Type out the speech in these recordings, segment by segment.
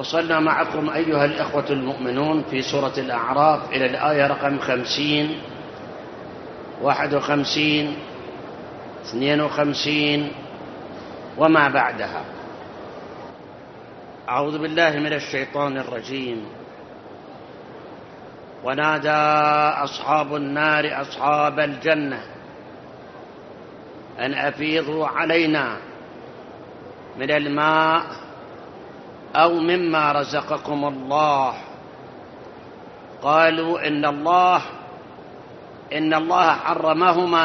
وصلنا معكم أيها الإخوة المؤمنون في سورة الأعراف إلى الآية رقم 50 51 52 وما بعدها. أعوذ بالله من الشيطان الرجيم. ونادى أصحاب النار أصحاب الجنة أن أفيضوا علينا من الماء أو مما رزقكم الله. قالوا إن الله حرمهما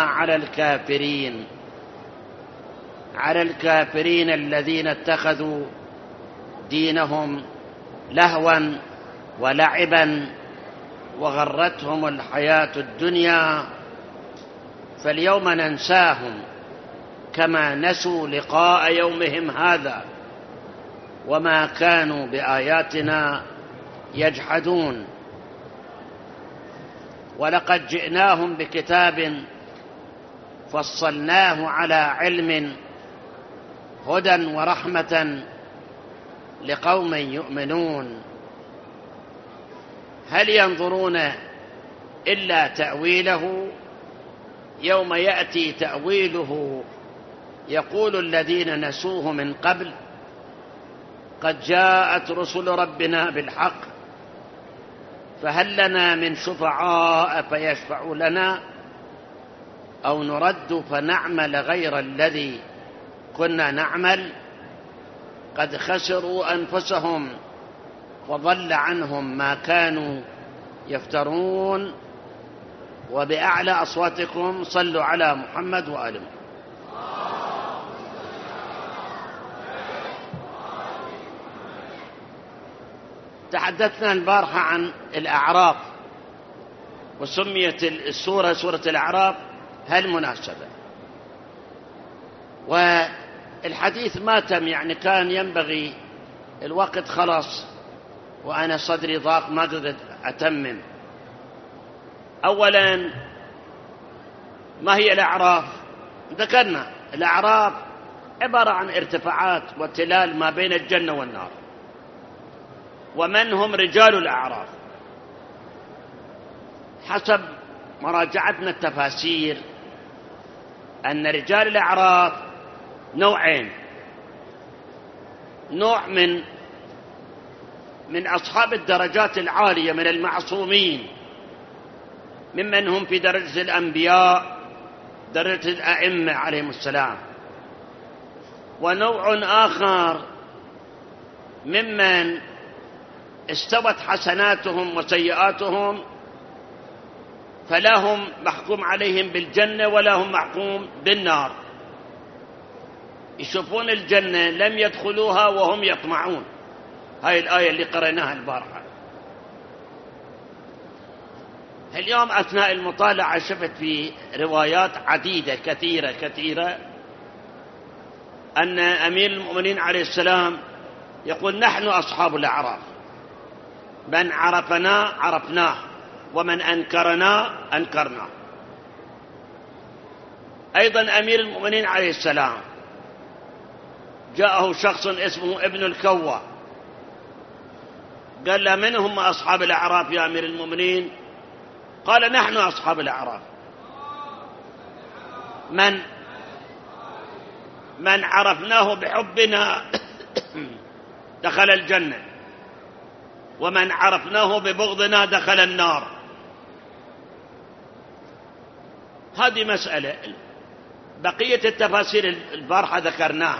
على الكافرين الذين اتخذوا دينهم لهوا ولعبا وغرتهم الحياة الدنيا، فاليوم ننساهم كما نسوا لقاء يومهم هذا وما كانوا بآياتنا يجحدون. ولقد جئناهم بكتاب فصلناه على علم هدى ورحمة لقوم يؤمنون. هل ينظرون إلا تأويله؟ يوم يأتي تأويله يقول الذين نسوه من قبل قد جاءت رسل ربنا بالحق فهل لنا من شفعاء فيشفعوا لنا أو نرد فنعمل غير الذي كنا نعمل. قد خسروا أنفسهم وضل عنهم ما كانوا يفترون. وبأعلى أصواتكم صلوا على محمد وآله. تحدثنا البارحة عن الأعراف وسميت السورة سورة الأعراف هالمناسبة، والحديث ما تم، يعني كان ينبغي، الوقت خلص وأنا صدري ضاق ما قدرت أتمم. أولا، ما هي الأعراف؟ ذكرنا الأعراف عبارة عن ارتفاعات وتلال ما بين الجنة والنار. ومن هم رجال الأعراف؟ حسب مراجعتنا التفاسير أن رجال الأعراف نوعين: نوع من أصحاب الدرجات العالية من المعصومين ممن هم في درجة الأنبياء، درجة الأئمة عليهم السلام. ونوع آخر ممن استوت حسناتهم وسيئاتهم فلا هم محكوم عليهم بالجنة ولا هم محكوم بالنار، يشوفون الجنة لم يدخلوها وهم يطمعون. هاي الآية اللي قرأناها البارحة. اليوم أثناء المطالعة شفت في روايات عديدة كثيرة أن أمير المؤمنين عليه السلام يقول: نحن أصحاب الأعراف، من عرفنا عرفناه ومن أنكرنا أنكرناه. أيضا أمير المؤمنين عليه السلام جاءه شخص اسمه ابن الكوى، قال له: من هم أصحاب الأعراف يا أمير المؤمنين؟ قال: نحن أصحاب الأعراف، من عرفناه بحبنا دخل الجنة، ومن عرفناه ببغضنا دخل النار. هذه مسألة. بقية التفاسير البارحة ذكرناها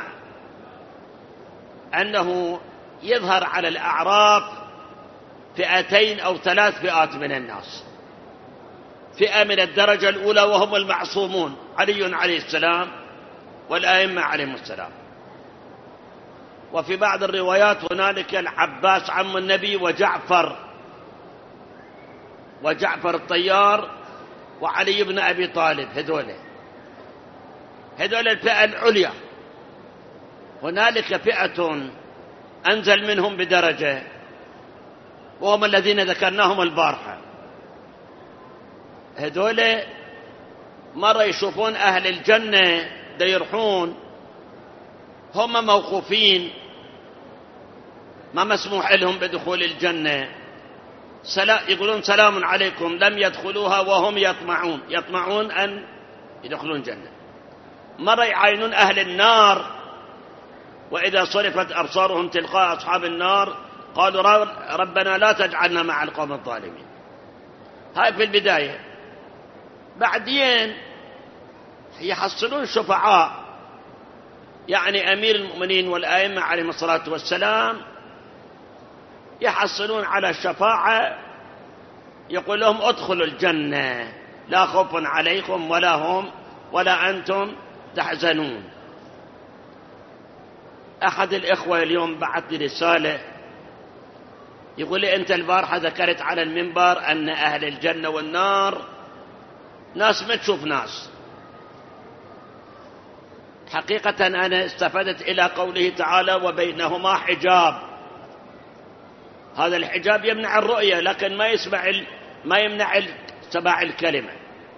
أنه يظهر على الأعراف فئتين أو 3 فئات من الناس: فئة من الدرجة الأولى وهم المعصومون، علي عليه السلام والآئمة عليهم السلام. وفي بعض الروايات هنالك العباس عم النبي وجعفر الطيار وعلي بن أبي طالب. هذول الفئة العليا. هنالك فئة أنزل منهم بدرجة وهم الذين ذكرناهم البارحة. هذول مرة يشوفون أهل الجنة يرحون، هم موقوفين ما مسموح لهم بدخول الجنة، يقولون سلام عليكم، لم يدخلوها وهم يطمعون أن يدخلون الجنة. مرة يعاينون أهل النار، وإذا صرفت أبصارهم تلقاء أصحاب النار قالوا ربنا لا تجعلنا مع القوم الظالمين. هاي في البداية. بعدين يحصلون شفعاء، يعني أمير المؤمنين والآئمة عليهم الصلاة والسلام يحصلون على الشفاعة، يقول لهم ادخلوا الجنة لا خوف عليكم ولا أنتم تحزنون. أحد الإخوة اليوم بعث لي رسالة يقول لي أنت البارحة ذكرت على المنبر أن أهل الجنة والنار ناس ما تشوف ناس. حقيقة أنا استفدت إلى قوله تعالى وبينهما حجاب. هذا الحجاب يمنع الرؤية، لكن ما يمنع سماع الكلمة.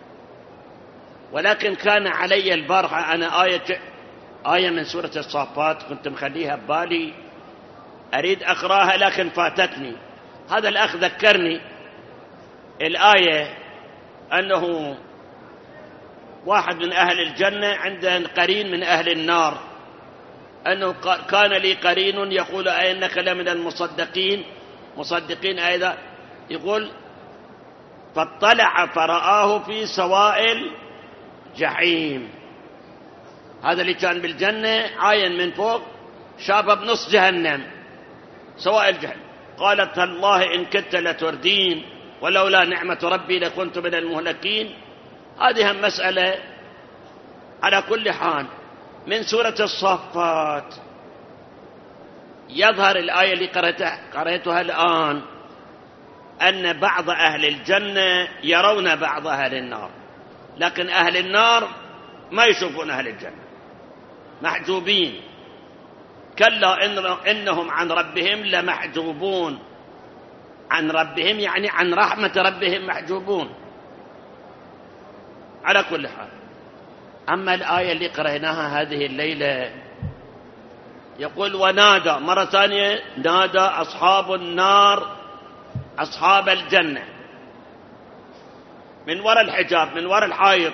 ولكن كان علي البارحة أنا آية من سورة الصافات كنت مخليها ببالي أريد أقرأها لكن فاتتني. هذا الأخ ذكرني الآية أنه واحد من أهل الجنة عنده قرين من أهل النار، أنه كان لي قرين يقول أئنك لمن مصدقين أيضا. يقول فاطلع فرآه في سواء الجحيم. هذا اللي كان بالجنة عاين من فوق شافه بنص جهنم سواء الجحيم. قالت تالله إن كدت لتردين ولولا نعمة ربي لكنت من المهلكين. هذه مسألة. على كل حال من سورة الصافات يظهر الآية اللي قرأتها الآن أن بعض أهل الجنة يرون بعض أهل النار، لكن أهل النار ما يشوفون أهل الجنة، محجوبين. كلا إنهم عن ربهم لمحجوبون. عن ربهم يعني عن رحمة ربهم محجوبون. على كل حال، أما الآية اللي قرأناها هذه الليلة يقول ونادى مرة ثانية، نادى أصحاب النار أصحاب الجنة من وراء الحجاب، من وراء الحائط.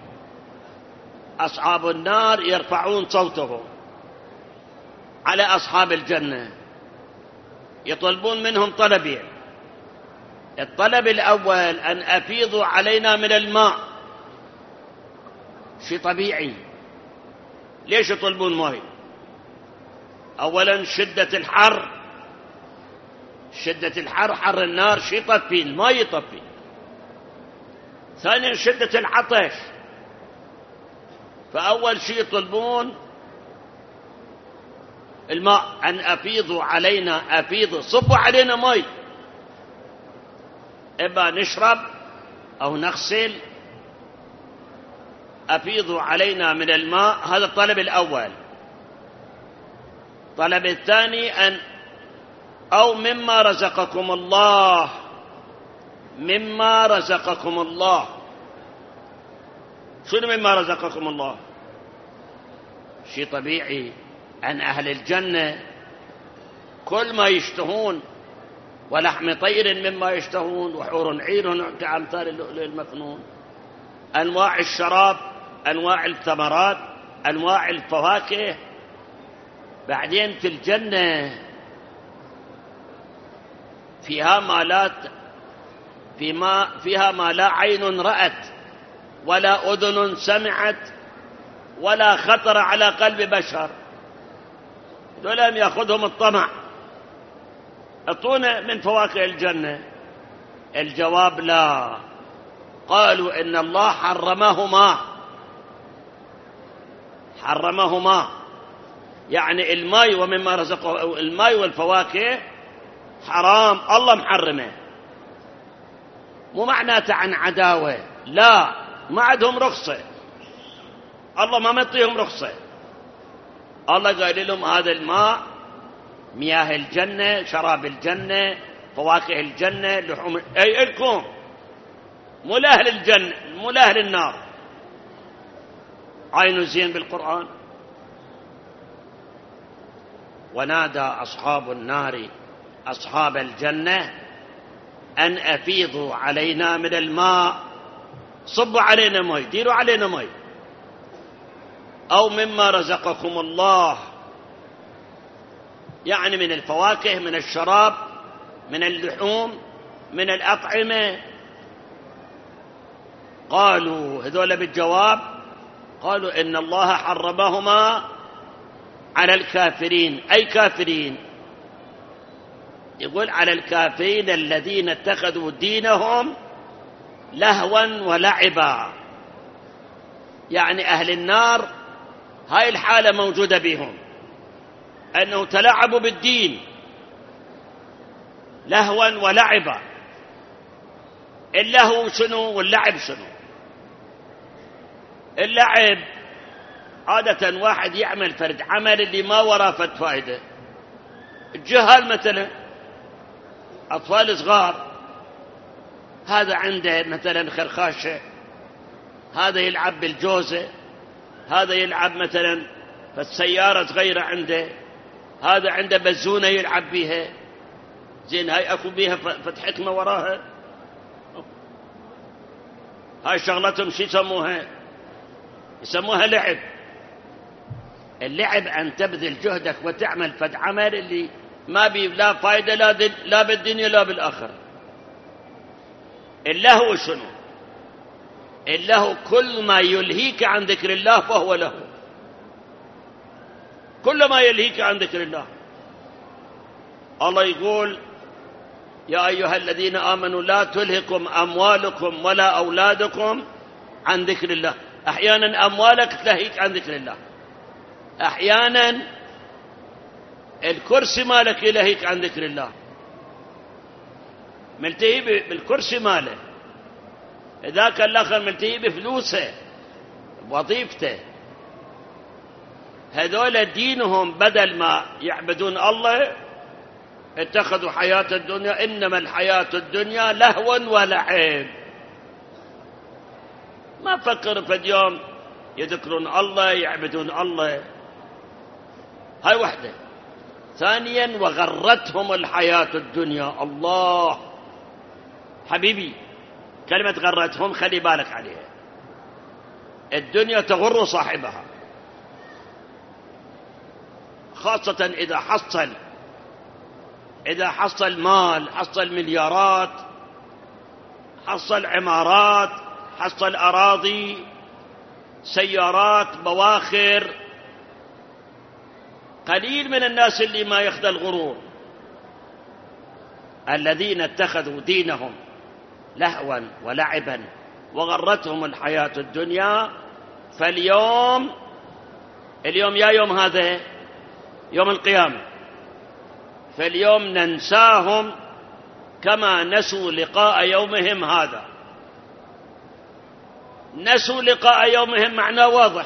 أصحاب النار يرفعون صوتهم على أصحاب الجنة، يطلبون منهم طلبين. الطلب الأول أن أفيضوا علينا من الماء. شيء طبيعي. ليش يطلبون ماء؟ أولا شدة الحر، حر النار شيء يطفي، الماء يطفي. ثانيا شدة العطش، فأول شيء يطلبون الماء. أن أفيضوا علينا، صبوا علينا ماء، إما نشرب أو نغسل. أفيضوا علينا من الماء، هذا الطلب الأول. الطلب الثاني أو مما رزقكم الله. شنو مما رزقكم الله؟ شيء طبيعي أن أهل الجنة كل ما يشتهون، ولحم طير مما يشتهون، وحور عين كأمثال اللؤلؤ المكنون، أنواع الشراب، أنواع الثمرات، أنواع الفواكه. بعدين في الجنة فيها ما لا عين رأت ولا أذن سمعت ولا خطر على قلب بشر. ولم يأخذهم الطمع. أعطونا من فواكه الجنة. الجواب لا. قالوا إن الله حرمهما، يعني الماء ومما رزقه، الماء والفواكه حرام، الله محرمه. مو معناته عن عداوة، لا، ما عندهم رخصة، الله ما مطيهم رخصة. الله قال لهم هذا الماء مياه الجنة، شراب الجنة، فواكه الجنة، لحوم، أي لكم، مو لأهل الجنة، مو لأهل النار. عينوا زين بالقرآن. ونادى أصحاب النار أصحاب الجنة أن أفيضوا علينا من الماء، صبوا علينا ماء، ديروا علينا ماء، أو مما رزقكم الله، يعني من الفواكه، من الشراب، من اللحوم، من الأطعمة. قالوا هذول بالجواب، قالوا إن الله حرمهما على الكافرين. أي كافرين؟ يقول على الكافرين الذين اتخذوا دينهم لهوا ولعبا، يعني أهل النار هاي الحالة موجودة بهم، أنه تلاعبوا بالدين لهوا ولعبا. اللهو شنو واللعب شنو؟ اللعب عادة واحد يعمل فرد عمل اللي ما وراه فد فائدة. الجهال مثلا أطفال صغار، هذا عنده مثلا خرخاشة، هذا يلعب بالجوزة، هذا يلعب مثلا فالسيارة صغيرة عنده، هذا عنده بزونة يلعب بيها. زين هاي أكو بيها فتحكمة وراها؟ هاي شغلتهم شو يسموها؟ يسموها لعب. اللعب أن تبذل جهدك وتعمل فد عمل اللي ما بيه لا فايدة لا بالدنيا لا بالآخرة. اللهو شنو؟ اللهو كل ما يلهيك عن ذكر الله فهو لهو، كل ما يلهيك عن ذكر الله. الله يقول يا أيها الذين آمنوا لا تلهكم أموالكم ولا أولادكم عن ذكر الله. أحيانا أموالك تلهيك عن ذكر الله، أحيانا الكرسي مالك يلهيك عن ذكر الله. ملتهي بالكرسي ماله، ذاك الآخر ملتهي بفلوسه بوظيفته. هذول دينهم بدل ما يعبدون الله اتخذوا حياة الدنيا، إنما الحياة الدنيا لهوا ولعب. ما فكر في اليوم يذكرون الله يعبدون الله. هاي وحدة. ثانيا وغرتهم الحياة الدنيا. الله حبيبي، كلمة غرتهم خلي بالك عليها. الدنيا تغر صاحبها، خاصة إذا حصل مال، حصل مليارات، حصل عمارات، حصل أراضي، سيارات، بواخر. قليل من الناس اللي ما يخدى الغرور. الذين اتخذوا دينهم لهوا ولعبا وغرتهم الحياة الدنيا. فاليوم يا يوم هذا يوم القيامة، فاليوم ننساهم كما نسوا لقاء يومهم هذا. نسوا لقاء يومهم معناه واضح.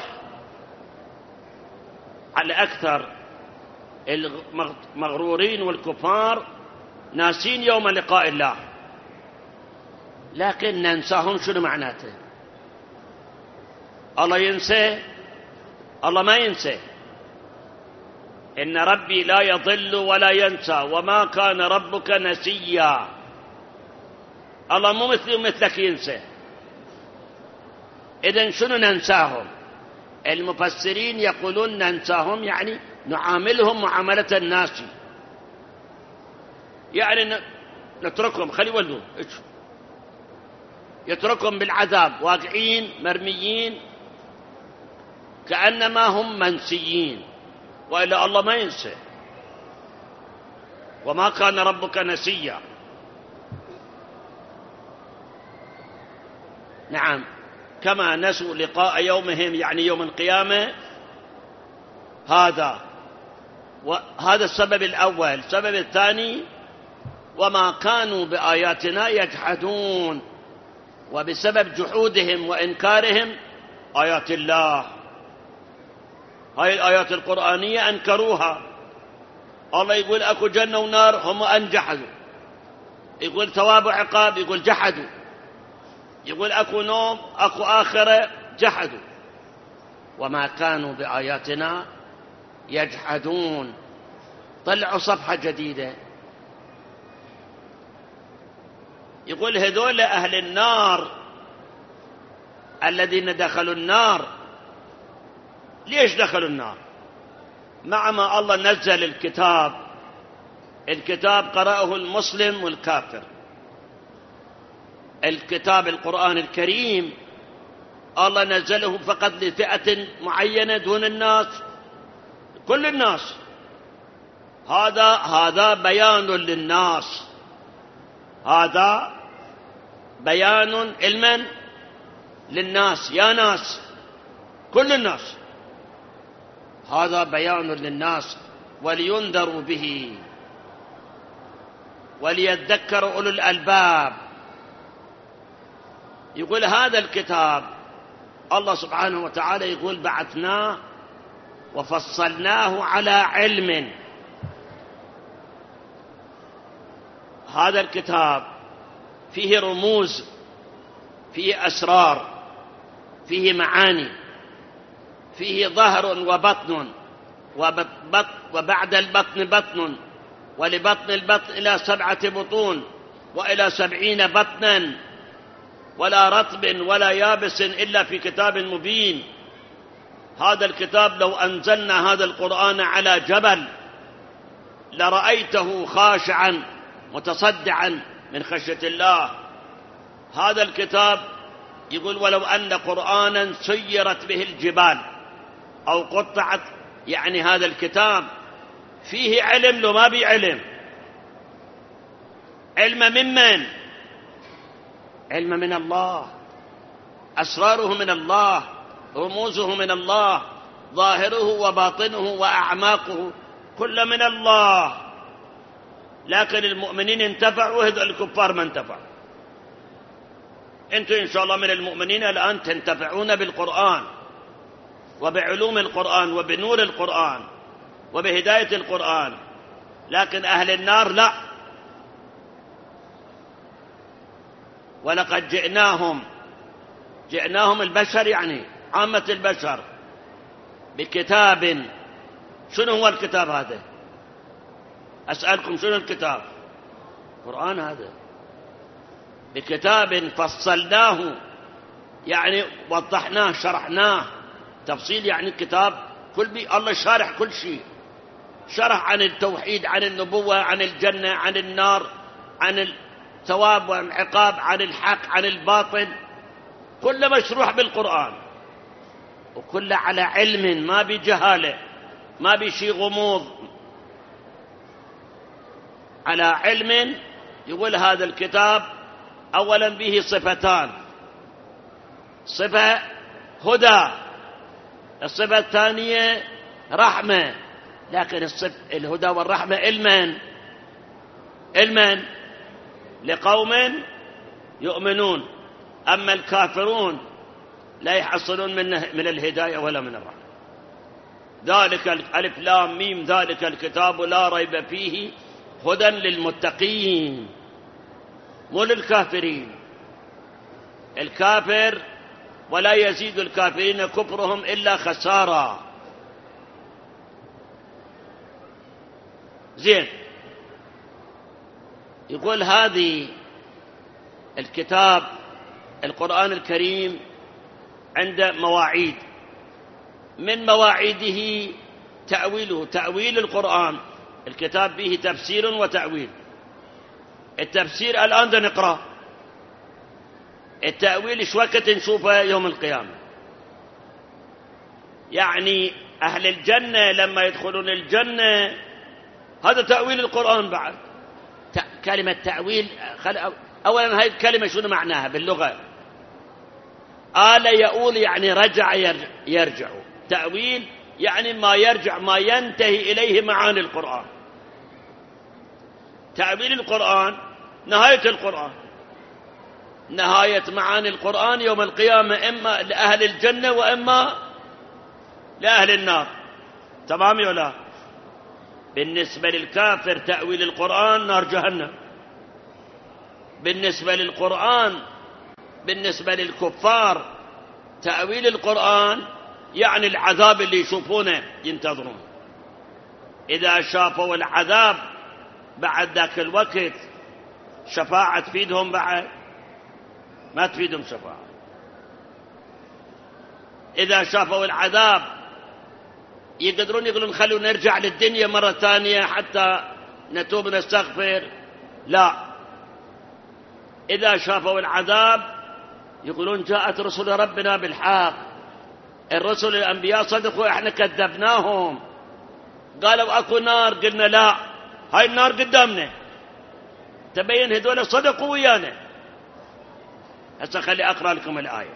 على أكثر المغرورين والكفار ناسين يوم لقاء الله، لكن ننساهم شنو معناته؟ الله ينسى؟ الله ما ينسى. إن ربي لا يضل ولا ينسى وما كان ربك نسيا. الله مو مثلي ومثلك ينسى. إذن شنو ننساهم؟ المفسرين يقولون ننساهم يعني نعاملهم معاملة الناس، يعني نتركهم خلي يولون، يتركهم بالعذاب واقعين مرميين كأنما هم منسيين، وإلا الله ما ينسى. وما كان ربك نسيا. نعم، كما نسوا لقاء يومهم يعني يوم القيامة. هذا السبب الأول. السبب الثاني وما كانوا بآياتنا يجحدون، وبسبب جحودهم وإنكارهم آيات الله، هاي الآيات القرآنية أنكروها. الله يقول أكو جنة ونار، هم أنجحدوا. يقول ثواب وعقاب، يقول جحدوا. يقول أكو نوم، أكو آخرة، جحدوا. وما كانوا بآياتنا يجحدون. طلعوا صفحة جديدة. يقول هذول أهل النار الذين دخلوا النار، ليش دخلوا النار؟ مع ما الله نزل الكتاب قرأه المسلم والكافر. الكتاب القرآن الكريم الله نزله فقط لفئة معينة دون الناس، كل الناس. هذا بيان للناس، هذا بيان علما للناس، يا ناس كل الناس، هذا بيان للناس ولينذروا به وليذكروا أولو الألباب. يقول هذا الكتاب الله سبحانه وتعالى يقول بعثناه وفصلناه على علم. هذا الكتاب فيه رموز، فيه أسرار، فيه معاني، فيه ظهر وبطن، وبعد البطن بطن، ولبطن البطن إلى 7 بطون وإلى 70 بطنا، ولا رطب ولا يابس إلا في كتاب مبين. هذا الكتاب لو أنزلنا هذا القرآن على جبل لرأيته خاشعا متصدعا من خشية الله. هذا الكتاب يقول ولو أن قرآنا سيرت به الجبال أو قطعت، يعني هذا الكتاب فيه علم لو ما بي علم. علم ممن؟ علم من الله، أسراره من الله، رموزه من الله، ظاهره وباطنه وأعماقه كل من الله. لكن المؤمنين انتفعوا وهذول الكفار ما انتفعوا. انتم إن شاء الله من المؤمنين الآن تنتفعون بالقرآن وبعلوم القرآن وبنور القرآن وبهداية القرآن، لكن أهل النار لا. ولقد جئناهم البشر، يعني عامة البشر، بكتاب. شنو هو الكتاب هذا؟ أسألكم شنو الكتاب؟ قرآن هذا. بكتاب فصلناه، يعني وضحناه شرحناه. تفصيل يعني كتاب الله شارح كل شيء، شرح عن التوحيد، عن النبوة، عن الجنة، عن النار، عن الثواب والعقاب، عن الحق، عن الباطل، كل مشروح بالقرآن، وكل على علم، ما بجهالة، ما بشي غموض، على علم. يقول هذا الكتاب أولا به صفتان: صفة هدى، الصفة الثانية رحمة. لكن الهدى والرحمة علما لقوم يؤمنون، أما الكافرون لا يحصلون من الهداية ولا من الرحمة. ذلك الألف لام ميم ذلك الكتاب لا ريب فيه هدى للمتقين، مو للكافرين. الكافر ولا يزيد الكافرين كفرهم إلا خسارة. زين، يقول هذه الكتاب القرآن الكريم عند مواعيد، من مواعيده تأويل القرآن. الكتاب به تفسير وتأويل. التفسير الآن ده نقرأ، التأويل ايش وقت نشوفه؟ يوم القيامة. يعني أهل الجنة لما يدخلون الجنة، هذا تأويل القرآن. بعد كلمة تأويل، أولا هاي الكلمة شنو معناها باللغة؟ آل يؤول، يعني رجع يرجع. تأويل يعني ما يرجع، ما ينتهي إليه معاني القرآن. تأويل القرآن نهاية القرآن، نهاية معاني القرآن يوم القيامة، إما لأهل الجنة وإما لأهل النار. تمام ولا لا؟ بالنسبة للكافر تأويل القرآن نار جهنم. بالنسبة للقرآن، بالنسبة للكفار تأويل القرآن يعني العذاب اللي يشوفونه ينتظرون. إذا شافوا العذاب بعد ذاك الوقت شفاعة تفيدهم؟ بعد ما تفيدهم شفاعة. إذا شافوا العذاب يقولون خلونا نرجع للدنيا مرة ثانية حتى نتوب ونستغفر؟ لا. إذا شافوا العذاب يقولون جاءت رسل ربنا بالحق، الرسل الأنبياء صدقوا، احنا كذبناهم، قالوا اكو نار، قلنا لا، هاي النار قدامنا، تبين هذول صدقوا ويانا. هسه خلي اقرا لكم الآية.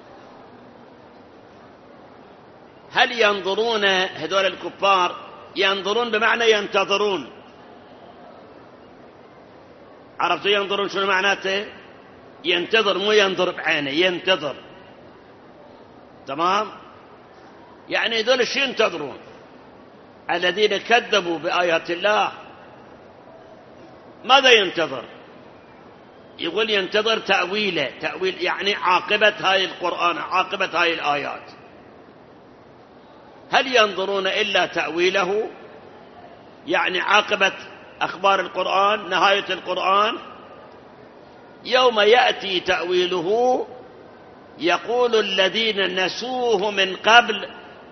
هل ينظرون هذول الكفار؟ ينظرون بمعنى ينتظرون. عرفتوا ينظرون شنو معناته؟ ينتظر، مو ينظر بعينه، ينتظر. تمام؟ يعني هذول شو ينتظرون؟ الذين كذبوا بآيات الله ماذا ينتظر؟ يقول ينتظر تأويله، تأويل يعني عاقبة هاي القرآن، عاقبة هاي الآيات. هل ينظرون إلا تأويله؟ يعني عاقبة أخبار القرآن، نهاية القرآن. يوم يأتي تأويله يقول الذين نسوه من قبل،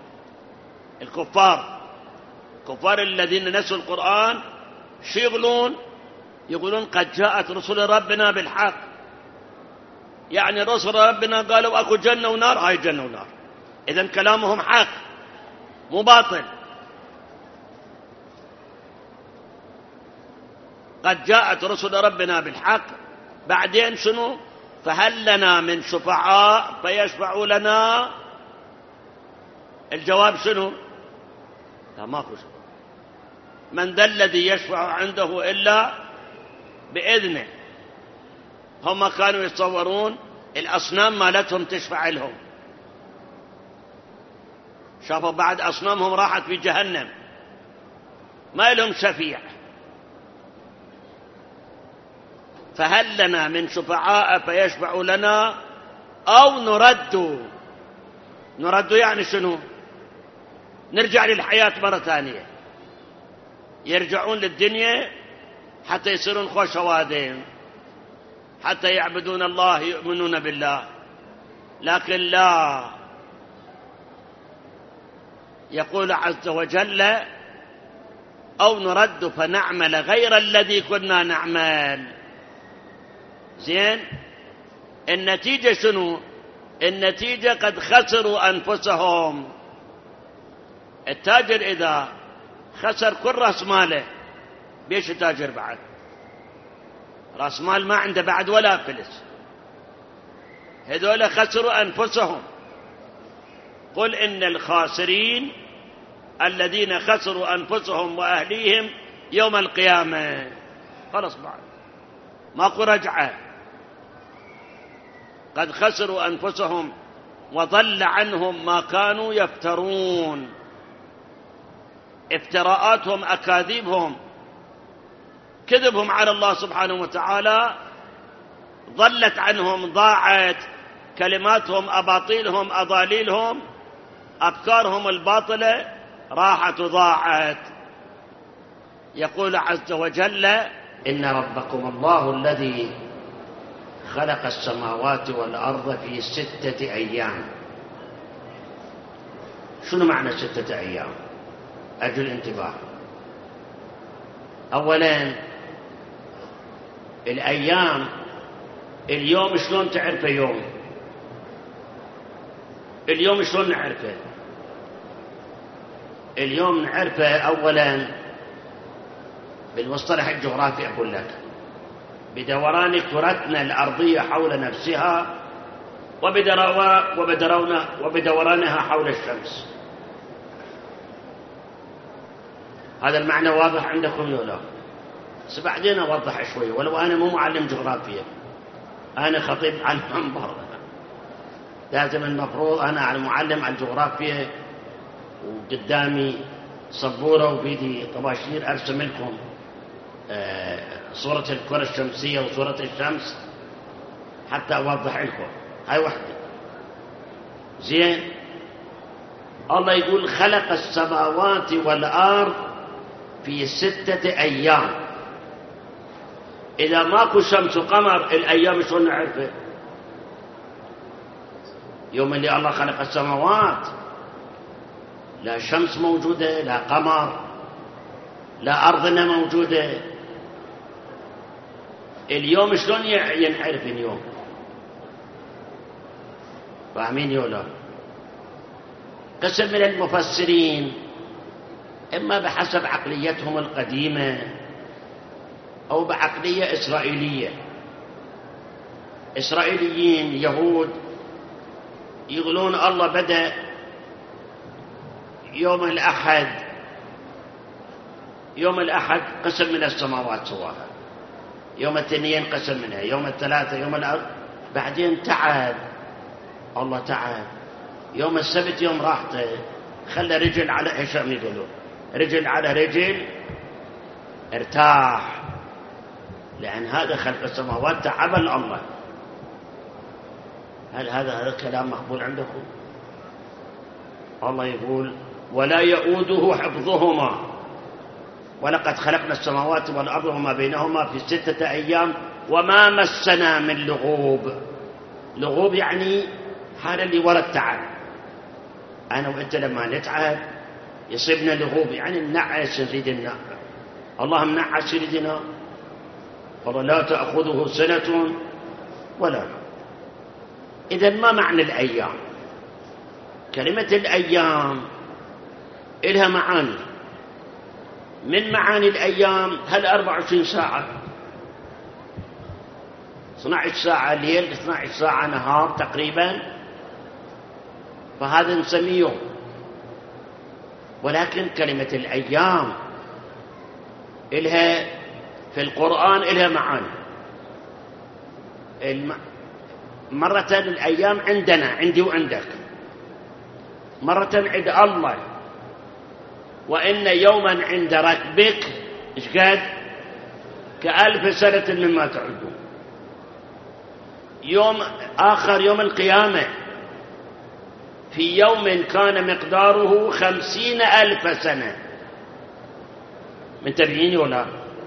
الكفار الذين نسوا القرآن شو يقولون؟ يقولون قد جاءت رسل ربنا بالحق، يعني رسل ربنا قالوا اكو جنة ونار، هاي جنة ونار، اذن كلامهم حق مو باطل. قد جاءت رسل ربنا بالحق. بعدين شنو؟ فهل لنا من شفعاء فيشفعوا لنا؟ الجواب شنو؟ لا، ماكو شفعاء. من ذا الذي يشفع عنده إلا بإذنه. هم كانوا يتصورون الأصنام مالتهم تشفع لهم، شافوا بعد أصنامهم راحت في جهنم، ما لهم شفيع. فهل لنا من شفعاء فيشفعوا لنا أو نرد يعني شنو؟ نرجع للحياة مرة ثانية، يرجعون للدنيا حتى يصيرون خوشوادين، حتى يعبدون الله، يؤمنون بالله. لكن لا، يقول عز وجل أو نرد فنعمل غير الذي كنا نعمل. زين، النتيجة شنو؟ النتيجة قد خسروا أنفسهم. التاجر إذا خسر كل رأس ماله بيش التاجر بعد؟ رأس مال ما عنده بعد ولا فلس. هذول خسروا أنفسهم. قل إن الخاسرين الذين خسروا أنفسهم وأهليهم يوم القيامة. خلص بعد ماكو رجعة. قد خسروا أنفسهم وضل عنهم ما كانوا يفترون. افتراءاتهم، أكاذيبهم، كذبهم على الله سبحانه وتعالى ضلت عنهم، ضاعت. كلماتهم، أباطيلهم، أضاليلهم، أفكارهم الباطلة راحت وضاعت. يقول عز وجل إن ربكم الله الذي خلق السماوات والأرض في 6 أيام. شنو معنى 6 أيام؟ أجل الانتباه. أولا الأيام، اليوم شلون تعرفه؟ اليوم شلون نعرفه؟ اليوم نعرفه أولا بالمصطلح الجغرافي. أقول لك بدوران كرتنا الأرضية حول نفسها وبدورانها حول الشمس. هذا المعنى واضح عندكم ولا لا؟ بس بعدين أوضح شوي، ولو أنا مو معلم جغرافيا، أنا خطيب على المنبر، لازم المفروض أنا معلم على الجغرافيا وقدامي سبورة وبيدي طباشير أرسم لكم صورة الكرة الشمسية وصورة الشمس حتى أوضح لكم. هاي وحدة. زين، الله يقول خلق السماوات والأرض في 6 أيام. إذا ماكو شمس وقمر الأيام شلون نعرفه؟ يوم اللي الله خلق السماوات لا شمس موجودة، لا قمر، لا أرضنا موجودة. اليوم شلون ينعرف اليوم؟ فاهمين يولا؟ قسم من المفسرين إما بحسب عقليتهم القديمة أو بعقلية إسرائيلية. إسرائيليين يهود يقولون الله بدأ يوم الأحد، يوم الأحد قسم من السماوات سواها، يوم الاثنين قسم منها، يوم الثلاثة، يوم الأرض، بعدين تعب الله، تعب يوم السبت يوم راحته، خلى رجل على هشام يقولون رجل على رجل ارتاح، لأن هذا خلق السماوات تعب الله. هل هذا الكلام مقبول عندكم؟ الله يقول ولا يؤوده حفظهما ولقد خلقنا السماوات والأرض وما بينهما في 6 أيام وما مسنا من لغوب. لغوب يعني حال اللي ورا التعب. أنا وأنت لما نتعب يصيبنا لغوب، يعني ننعس نريد النعم. الله منعس يريدنا، قال لا تأخذه سنة ولا نوم. إذن ما معنى الأيام؟ كلمة الأيام إلها معاني. من معاني الأيام هل 24 ساعة، 12 ساعة ليل، 12 ساعة نهار تقريبا، فهذا نسميه يوم. ولكن كلمة الأيام إلها في القرآن إلها معاني. مرة الأيام عندنا، عندي وعندك، مرة عند الله. وإن يوما عند ربك إيش قد؟ ك1000 سنة مما تعدون. يوم آخر يوم القيامة في يوم كان مقداره 50,000 سنة. من تبعيني ولا؟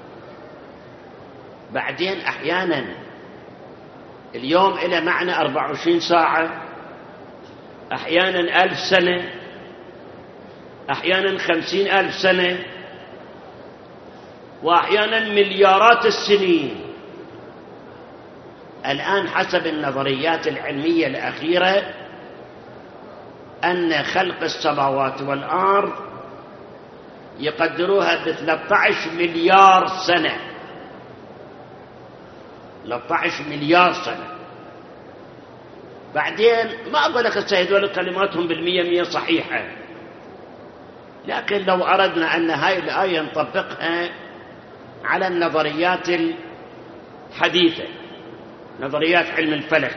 بعدين أحيانا اليوم إلى معنى 24 ساعة، أحيانا 1000 سنة، أحيانا 50,000 سنة، وأحيانا مليارات السنين. الآن حسب النظريات العلمية الأخيرة أن خلق السماوات والأرض يقدروها ب13 مليار سنة. 13 مليار سنة. بعدين ما أقول لك هذول كلماتهم بالمية صحيحة، لكن لو أردنا أن هاي الآية نطبقها على النظريات الحديثة، نظريات علم الفلك،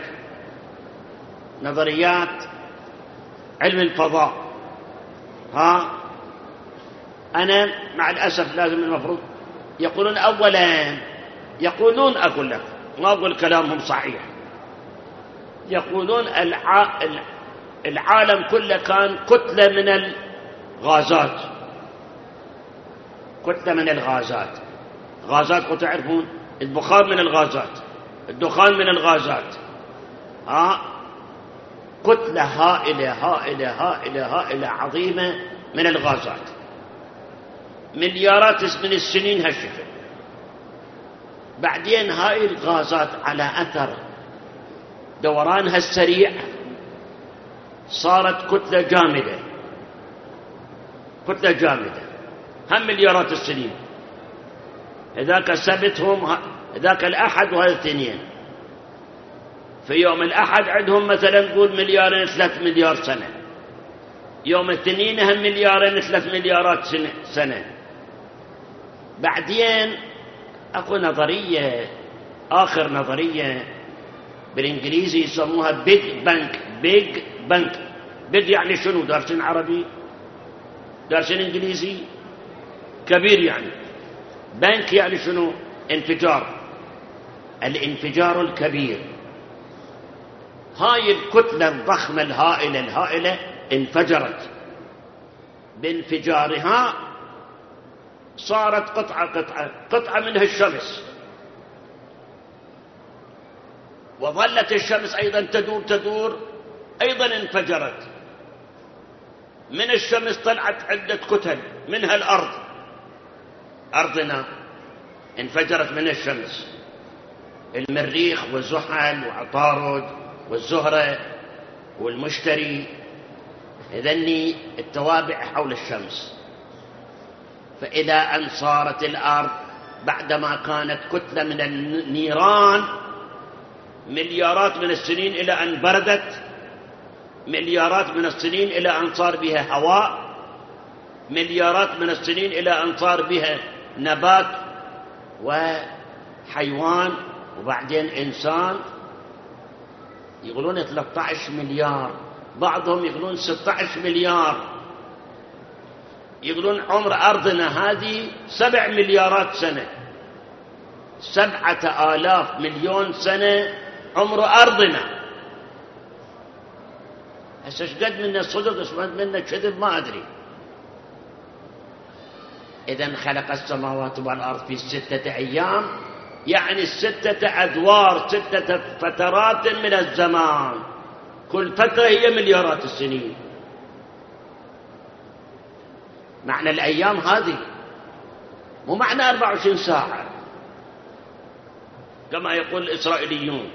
نظريات علم الفضاء، أنا مع الأسف لازم المفروض يقولون أولا، يقولون أقول لك ما أقول كلامهم صحيح، يقولون العالم كله كان كتلة من الغازات، كتلة من الغازات. غازات قد تعرفون البخار من الغازات، الدخان من الغازات، كتلة هائلة هائلة هائلة هائلة عظيمة من الغازات، مليارات من السنين هالشكل. بعدين هاي الغازات على أثر دورانها السريع صارت كتلة جامدة، كتلة جامدة، هم مليارات السنين. ذاك سبتهم، ذاك الأحد وهذا الاثنين. في يوم الأحد عندهم مثلا نقول 2 مليار سنة، يوم الاثنين هم 2 مليارات سنة. بعدين أكو نظرية، آخر نظرية بالإنجليزي يسموها بيج بانك. بيج بانك، بيج يعني شنو؟ دارسين عربي؟ دارسين إنجليزي؟ كبير يعني. بانك يعني شنو؟ انفجار، الانفجار الكبير. هاي الكتلة الضخمة الهائلة الهائلة انفجرت. بانفجارها صارت قطعة منها الشمس، وظلت الشمس أيضا تدور أيضا انفجرت. من الشمس طلعت عدة كتل، منها الأرض، أرضنا انفجرت من الشمس، المريخ وزحل وعطارد والزهرة والمشتري، إذن التوابع حول الشمس. فإلى أن صارت الأرض بعدما كانت كتلة من النيران مليارات من السنين، إلى أن بردت مليارات من السنين، إلى أن صار بها هواء مليارات من السنين، إلى أن صار بها نبات وحيوان وبعدين إنسان. يقولون 13 مليار، بعضهم يقولون 16 مليار. يقولون عمر أرضنا هذه 7 مليارات سنة، 7,000 مليون سنة عمر أرضنا. هسه شقد منا صدق وشقد منا كذب ما أدري. إذن خلق السماوات والأرض في 6 أيام، يعني 6 أدوار، 6 فترات من الزمان، كل فترة هي مليارات السنين. معنى الأيام هذه مو معنى 24 ساعة كما يقول الإسرائيليون،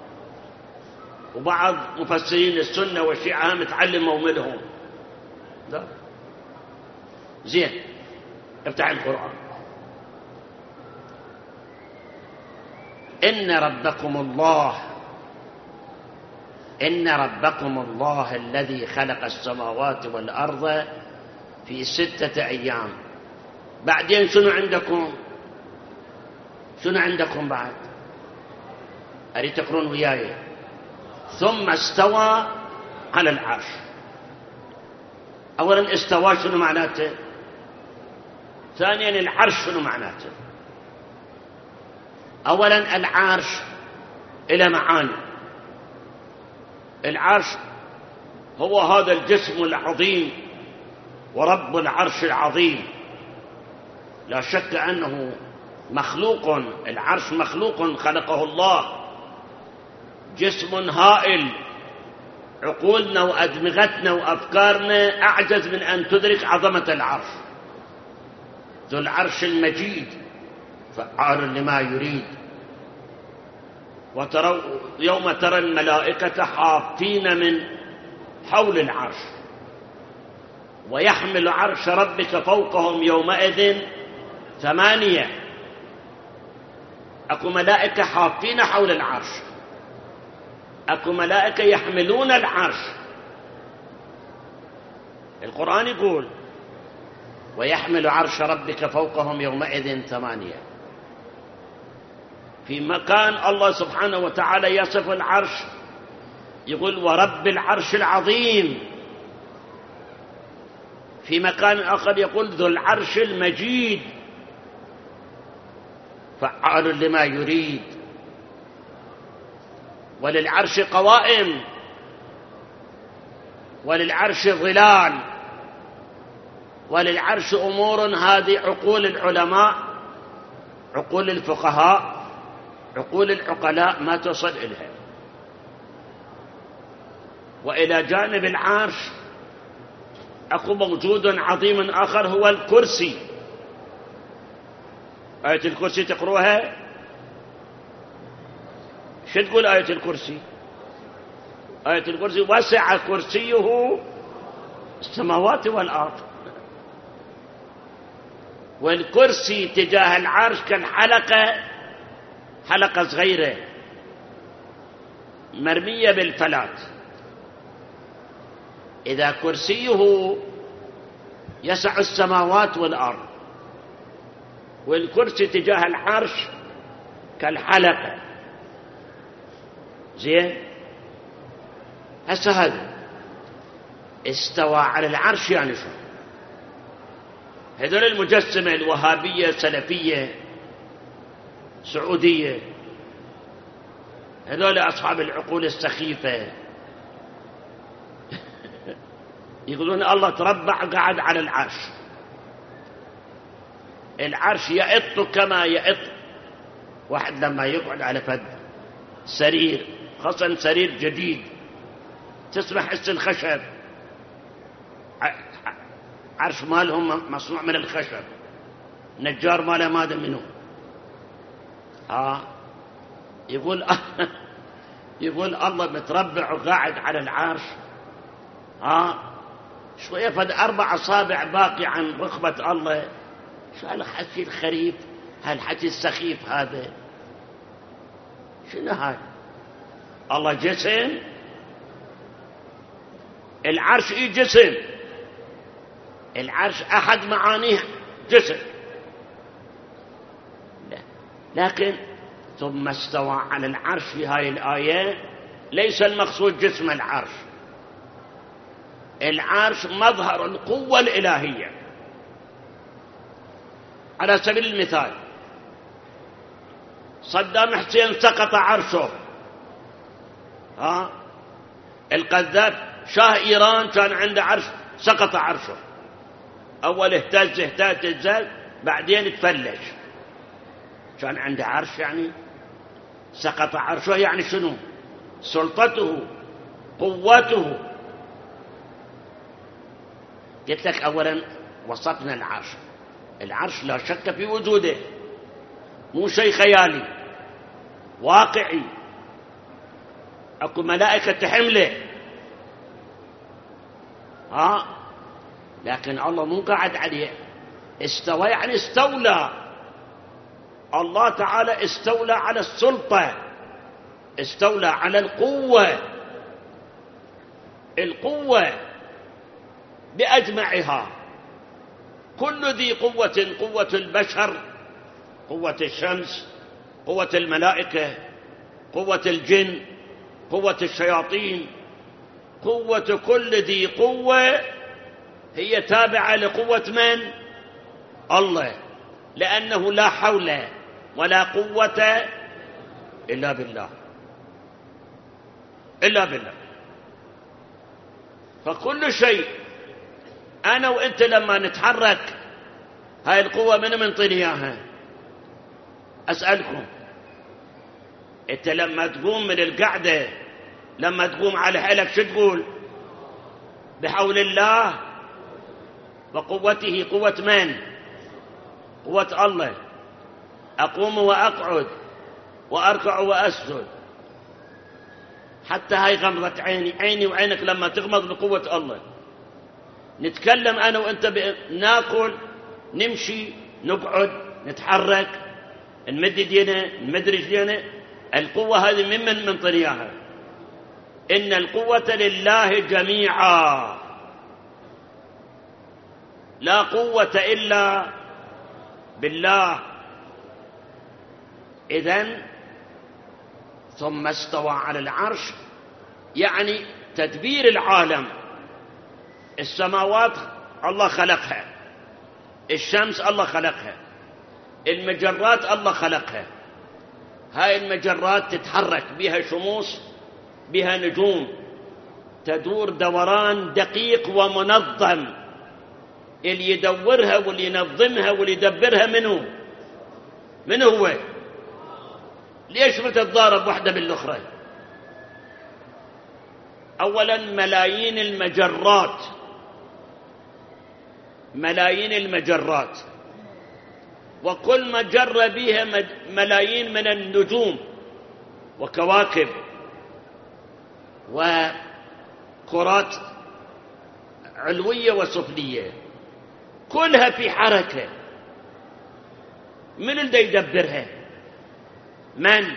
وبعض مفسرين السنة والشيعة متعلموا منهم. لا زين، افتح القرآن. إن ربكم الله الذي خلق السماوات والأرض في 6 أيام. بعدين شنو عندكم بعد؟ أريد تقرون وياي. ثم استوى على العرش. أولا استوى شنو معناته؟ ثانيا العرش شنو معناته؟ أولا العرش إلى معاني. العرش هو هذا الجسم العظيم ورب العرش العظيم، لا شك أنه مخلوق. العرش مخلوق خلقه الله، جسم هائل، عقولنا وأدمغتنا وأفكارنا أعجز من أن تدرك عظمة العرش. ذو العرش المجيد فعال لما يريد. يوم ترى الملائكة حافين من حول العرش، ويحمل عرش ربك فوقهم يومئذ 8. أكو ملائكة حافين حول العرش، أكو ملائكة يحملون العرش. القرآن يقول ويحمل عرش ربك فوقهم يومئذ 8. في مكان الله سبحانه وتعالى يصف العرش يقول ورب العرش العظيم، في مكان آخر يقول ذو العرش المجيد فعال لما يريد. وللعرش قوائم، وللعرش ظلال، وللعرش أمور هذه عقول العلماء، عقول الفقهاء، عقول العقلاء ما تصل إليها. وإلى جانب العرش أكو موجود عظيم آخر هو الكرسي. آية الكرسي تقروها؟ شو تقول آية الكرسي؟ آية الكرسي وسع كرسيه السماوات والأرض. والكرسي تجاه العرش كالحلقة، حلقة صغيرة مرمية بالفلات. إذا كرسيه يسع السماوات والأرض، والكرسي تجاه العرش كالحلقة. زين، هسه هذا استوى على العرش يعني شو؟ هذول المجسمة الوهابية السلفية سعودية، هذول أصحاب العقول السخيفة يقولون الله تربع قاعد على العرش. العرش يئط كما يئط واحد لما يقعد على فد سرير، خاصة سرير جديد، تسمع حس الخشب، عرش مالهم مصنوع من الخشب، نجار ماله ما ادري منه، يقول الله متربع وقاعد على العرش، شوية فد 4 أصابع باقي عن ركبة الله. شو هالحكي الخريف، هالحكي السخيف هذا؟ شنو هاي؟ الله جسم؟ العرش جسم، العرش أحد معانيه جسم، لكن ثم استوى على العرش في هاي الآية ليس المقصود جسم العرش، العرش مظهر القوة الإلهية. على سبيل المثال صدام حسين سقط عرشه، القذافي شاه إيران كان عنده عرش سقط عرشه، أول اهتز بعدين تفلش، كان عنده عرش يعني سقط عرشه، يعني شنو؟ سلطته، قوته. قلت لك أولا وصفنا العرش، العرش لا شك في وجوده، مو شيء خيالي، واقعي، اكو ملائكة تحمله، لكن الله مو قاعد عليه. استوى يعني استولى، الله تعالى استولى على السلطة، استولى على القوة، القوة بأجمعها، كل ذي قوة، قوة البشر، قوة الشمس، قوة الملائكة، قوة الجن، قوة الشياطين، قوة كل ذي قوة هي تابعة لقوة من؟ الله، لأنه لا حول ولا قوة إلا بالله، إلا بالله. فكل شيء أنا وإنت لما نتحرك هاي القوة من منطيني إياها؟ أسألكم، أنت لما تقوم من القعدة، لما تقوم على حيلك شو تقول؟ بحول الله وقوته. قوة من؟ قوة الله. أقوم وأقعد وأركع وأسجد، حتى هاي غمضة عيني وعينك لما تغمض بقوة الله. نتكلم أنا وأنت ناكل، نمشي، نقعد، نتحرك، نمد يدينا، نمد رجلينا، القوة هذه من طريقها. إن القوة لله جميعا، لا قوة إلا بالله. إذن ثم استوى على العرش يعني تدبير العالم. السماوات الله خلقها، الشمس الله خلقها، المجرات الله خلقها، هاي المجرات تتحرك، بها شموس، بها نجوم، تدور دوران دقيق ومنظم. اللي يدورها واللي ينظمها واللي يدبرها من هو؟ ليش ما تتضارب واحدة بالأخرى؟ أولا ملايين المجرات، ملايين المجرات، وكل مجرة بها ملايين من النجوم وكواكب وكرات علوية وسفلية، كلها في حركة. من اللي يدبرها؟ من؟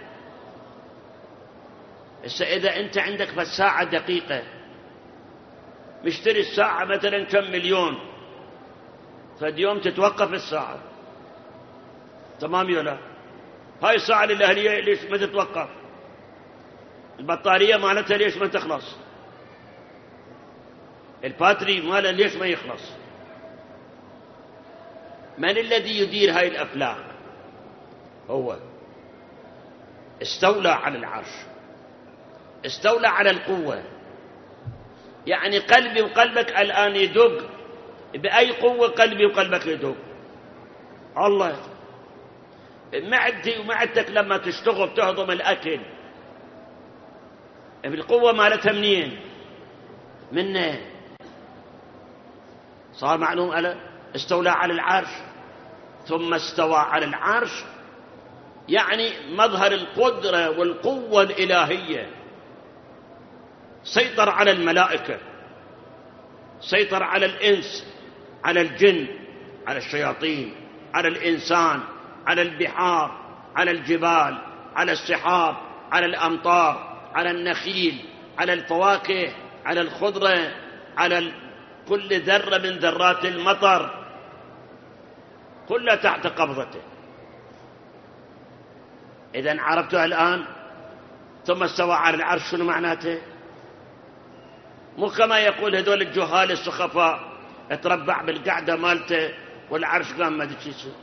إذا أنت عندك بس ساعة دقيقة، مشتري الساعة مثلا كم مليون، فاليوم تتوقف الساعة، تمام يا لا؟ هاي الساعة الأهلية ليش ما تتوقف؟ البطارية مالتها ليش ما تخلص؟ الباتري مالها ليش ما يخلص؟ من الذي يدير هاي الأفلاك؟ هو. استولى على العرش، استولى على القوة. يعني قلبي وقلبك الآن يدق، بأي قوة قلبي وقلبك يدق؟ الله، معدتي ومعدتك لما تشتغل تهضم الأكل القوة مالتها منين؟ منه. صار معلوم ألا استولى على العرش، ثم استوى على العرش، يعني مظهر القدرة والقوة الإلهية. سيطر على الملائكة، سيطر على الإنس، على الجن، على الشياطين، على الإنسان، على البحار، على الجبال، على السحاب، على الأمطار، على النخيل، على الفواكه، على الخضرة، على كل ذرة من ذرات المطر، كلها تحت قبضته. إذن عرفتها الآن؟ ثم استوى على العرش، شنو معناته؟ مو كما يقول هذول الجهال السخفاء اتربع بالقعدة مالته والعرش قام ما ادري شو يسوي.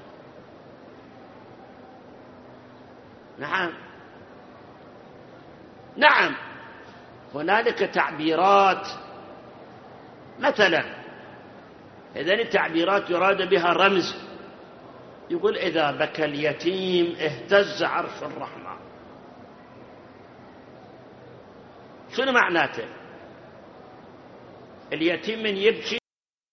نعم هنالك تعبيرات، مثلا إذن التعبيرات يراد بها رمز، يقول إذا بكى اليتيم اهتز عرش الرحمن. شنو معناته؟ اليتيم من يبكي